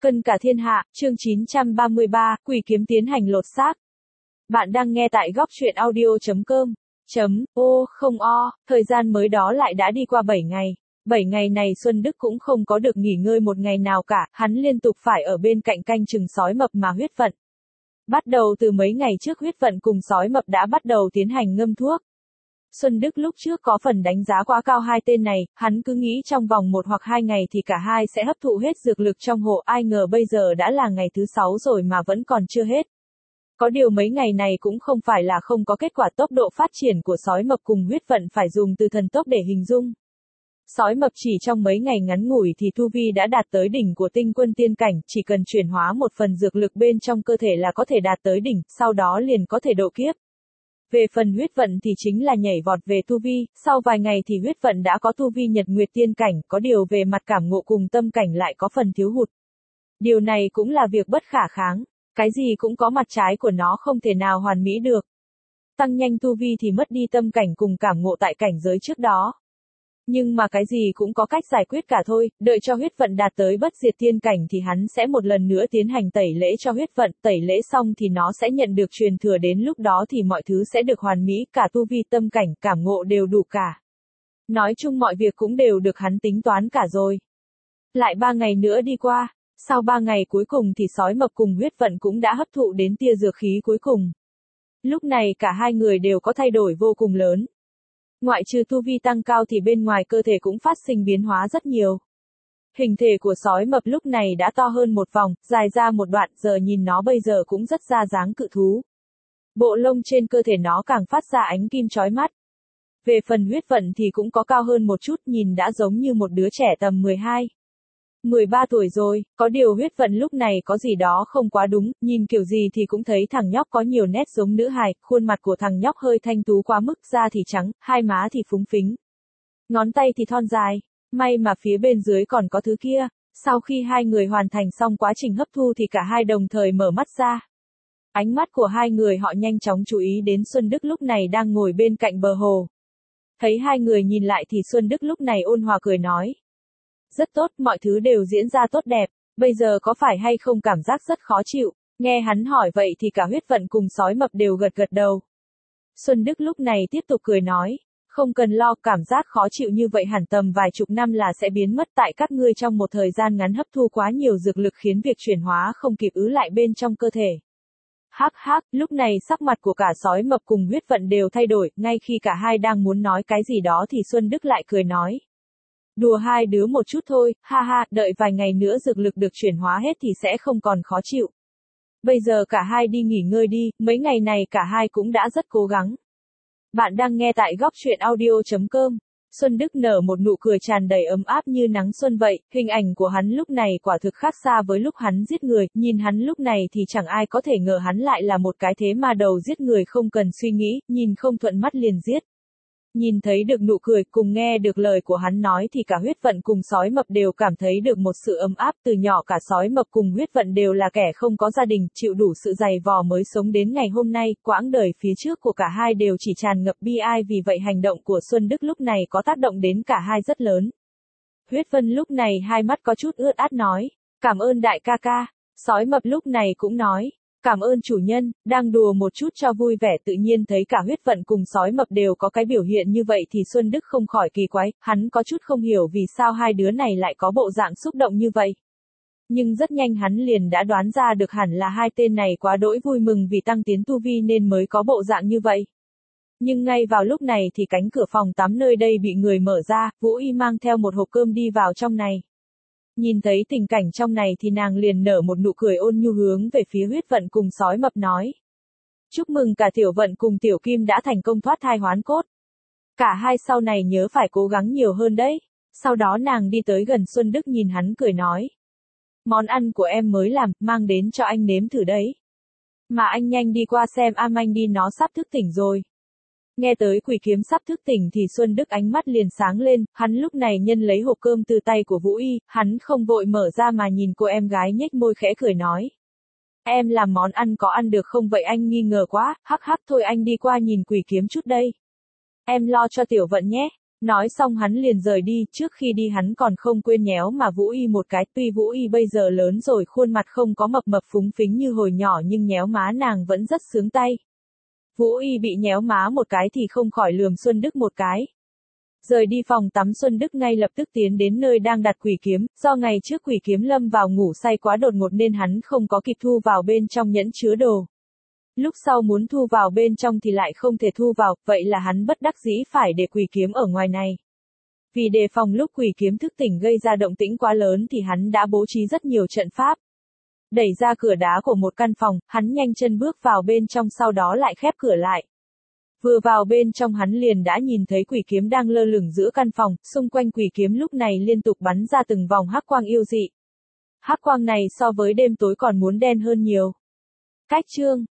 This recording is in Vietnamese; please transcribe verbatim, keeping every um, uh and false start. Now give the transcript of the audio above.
Cân cả thiên hạ, chương chín trăm ba mươi ba, quỷ kiếm tiến hành lột xác. Bạn đang nghe tại góc truyện audio.com. Chấm, ô, không o, thời gian mới đó lại đã đi qua bảy ngày. bảy ngày này Xuân Đức cũng không có được nghỉ ngơi một ngày nào cả, hắn liên tục phải ở bên cạnh canh chừng sói mập mà huyết vận. Bắt đầu từ mấy ngày trước huyết vận cùng sói mập đã bắt đầu tiến hành ngâm thuốc. Xuân Đức lúc trước có phần đánh giá quá cao hai tên này, hắn cứ nghĩ trong vòng một hoặc hai ngày thì cả hai sẽ hấp thụ hết dược lực trong hộ, ai ngờ bây giờ đã là ngày thứ sáu rồi mà vẫn còn chưa hết. Có điều mấy ngày này cũng không phải là không có kết quả, tốc độ phát triển của sói mập cùng huyết vận phải dùng từ thần tốc để hình dung. Sói mập chỉ trong mấy ngày ngắn ngủi thì tu vi đã đạt tới đỉnh của tinh quân tiên cảnh, chỉ cần chuyển hóa một phần dược lực bên trong cơ thể là có thể đạt tới đỉnh, sau đó liền có thể độ kiếp. Về phần huyết vận thì chính là nhảy vọt về tu vi, sau vài ngày thì huyết vận đã có tu vi nhật nguyệt tiên cảnh, có điều về mặt cảm ngộ cùng tâm cảnh lại có phần thiếu hụt. Điều này cũng là việc bất khả kháng, cái gì cũng có mặt trái của nó, không thể nào hoàn mỹ được. Tăng nhanh tu vi thì mất đi tâm cảnh cùng cảm ngộ tại cảnh giới trước đó. Nhưng mà cái gì cũng có cách giải quyết cả thôi, đợi cho huyết vận đạt tới bất diệt tiên cảnh thì hắn sẽ một lần nữa tiến hành tẩy lễ cho huyết vận, tẩy lễ xong thì nó sẽ nhận được truyền thừa, đến lúc đó thì mọi thứ sẽ được hoàn mỹ, cả tu vi, tâm cảnh, cảm ngộ đều đủ cả. Nói chung mọi việc cũng đều được hắn tính toán cả rồi. Lại ba ngày nữa đi qua, sau ba ngày cuối cùng thì sói mập cùng huyết vận cũng đã hấp thụ đến tia dược khí cuối cùng. Lúc này cả hai người đều có thay đổi vô cùng lớn. Ngoại trừ tu vi tăng cao thì bên ngoài cơ thể cũng phát sinh biến hóa rất nhiều. Hình thể của sói mập lúc này đã to hơn một vòng, dài ra một đoạn, giờ nhìn nó bây giờ cũng rất ra dáng cự thú. Bộ lông trên cơ thể nó càng phát ra ánh kim chói mắt. Về phần huyết vận thì cũng có cao hơn một chút, nhìn đã giống như một đứa trẻ tầm mười hai, mười ba tuổi rồi, có điều huyết vận lúc này có gì đó không quá đúng, nhìn kiểu gì thì cũng thấy thằng nhóc có nhiều nét giống nữ hài, khuôn mặt của thằng nhóc hơi thanh tú quá mức, da thì trắng, hai má thì phúng phính. Ngón tay thì thon dài, may mà phía bên dưới còn có thứ kia. Sau khi hai người hoàn thành xong quá trình hấp thu thì cả hai đồng thời mở mắt ra. Ánh mắt của hai người họ nhanh chóng chú ý đến Xuân Đức lúc này đang ngồi bên cạnh bờ hồ. Thấy hai người nhìn lại thì Xuân Đức lúc này ôn hòa cười nói. Rất tốt, mọi thứ đều diễn ra tốt đẹp, bây giờ có phải hay không cảm giác rất khó chịu? Nghe hắn hỏi vậy thì cả huyết vận cùng sói mập đều gật gật đầu. Xuân Đức lúc này tiếp tục cười nói, không cần lo, cảm giác khó chịu như vậy hẳn tầm vài chục năm là sẽ biến mất, tại các ngươi trong một thời gian ngắn hấp thu quá nhiều dược lực khiến việc chuyển hóa không kịp ứ lại bên trong cơ thể. Hắc hắc, lúc này sắc mặt của cả sói mập cùng huyết vận đều thay đổi, ngay khi cả hai đang muốn nói cái gì đó thì Xuân Đức lại cười nói. Đùa hai đứa một chút thôi, ha ha, đợi vài ngày nữa dược lực được chuyển hóa hết thì sẽ không còn khó chịu. Bây giờ cả hai đi nghỉ ngơi đi, mấy ngày này cả hai cũng đã rất cố gắng. Bạn đang nghe tại góc truyện audio.com. Xuân Đức nở một nụ cười tràn đầy ấm áp như nắng xuân vậy, hình ảnh của hắn lúc này quả thực khác xa với lúc hắn giết người, nhìn hắn lúc này thì chẳng ai có thể ngờ hắn lại là một cái thế ma đầu giết người không cần suy nghĩ, nhìn không thuận mắt liền giết. Nhìn thấy được nụ cười cùng nghe được lời của hắn nói thì cả huyết vận cùng sói mập đều cảm thấy được một sự ấm áp, từ nhỏ cả sói mập cùng huyết vận đều là kẻ không có gia đình, chịu đủ sự dày vò mới sống đến ngày hôm nay, quãng đời phía trước của cả hai đều chỉ tràn ngập bi ai, vì vậy hành động của Xuân Đức lúc này có tác động đến cả hai rất lớn. Huyết vận lúc này hai mắt có chút ướt át nói, cảm ơn đại ca ca. Sói mập lúc này cũng nói, cảm ơn chủ nhân, đang đùa một chút cho vui vẻ. Tự nhiên thấy cả huyết vận cùng sói mập đều có cái biểu hiện như vậy thì Xuân Đức không khỏi kỳ quái, hắn có chút không hiểu vì sao hai đứa này lại có bộ dạng xúc động như vậy. Nhưng rất nhanh hắn liền đã đoán ra được hẳn là hai tên này quá đỗi vui mừng vì tăng tiến tu vi nên mới có bộ dạng như vậy. Nhưng ngay vào lúc này thì cánh cửa phòng tắm nơi đây bị người mở ra, Vũ Y mang theo một hộp cơm đi vào trong này. Nhìn thấy tình cảnh trong này thì nàng liền nở một nụ cười ôn nhu hướng về phía huyết vận cùng sói mập nói. Chúc mừng cả tiểu vận cùng tiểu kim đã thành công thoát thai hoán cốt. Cả hai sau này nhớ phải cố gắng nhiều hơn đấy. Sau đó nàng đi tới gần Xuân Đức nhìn hắn cười nói. Món ăn của em mới làm, mang đến cho anh nếm thử đấy. Mà anh nhanh đi qua xem am anh đi, nó sắp thức tỉnh rồi. Nghe tới quỷ kiếm sắp thức tỉnh thì Xuân Đức ánh mắt liền sáng lên, hắn lúc này nhân lấy hộp cơm từ tay của Vũ Y, hắn không vội mở ra mà nhìn cô em gái nhếch môi khẽ cười nói. Em làm món ăn có ăn được không vậy, anh nghi ngờ quá, hắc hắc, thôi anh đi qua nhìn quỷ kiếm chút đây. Em lo cho tiểu vận nhé. Nói xong hắn liền rời đi, trước khi đi hắn còn không quên nhéo mà Vũ Y một cái, tuy Vũ Y bây giờ lớn rồi khuôn mặt không có mập mập phúng phính như hồi nhỏ nhưng nhéo má nàng vẫn rất sướng tay. Vũ Y bị nhéo má một cái thì không khỏi lườm Xuân Đức một cái. Rời đi phòng tắm Xuân Đức ngay lập tức tiến đến nơi đang đặt quỷ kiếm, do ngày trước quỷ kiếm lâm vào ngủ say quá đột ngột nên hắn không có kịp thu vào bên trong nhẫn chứa đồ. Lúc sau muốn thu vào bên trong thì lại không thể thu vào, vậy là hắn bất đắc dĩ phải để quỷ kiếm ở ngoài này. Vì đề phòng lúc quỷ kiếm thức tỉnh gây ra động tĩnh quá lớn thì hắn đã bố trí rất nhiều trận pháp. Đẩy ra cửa đá của một căn phòng, hắn nhanh chân bước vào bên trong sau đó lại khép cửa lại. Vừa vào bên trong hắn liền đã nhìn thấy quỷ kiếm đang lơ lửng giữa căn phòng, xung quanh quỷ kiếm lúc này liên tục bắn ra từng vòng hắc quang yêu dị. Hắc quang này so với đêm tối còn muốn đen hơn nhiều. Cách chương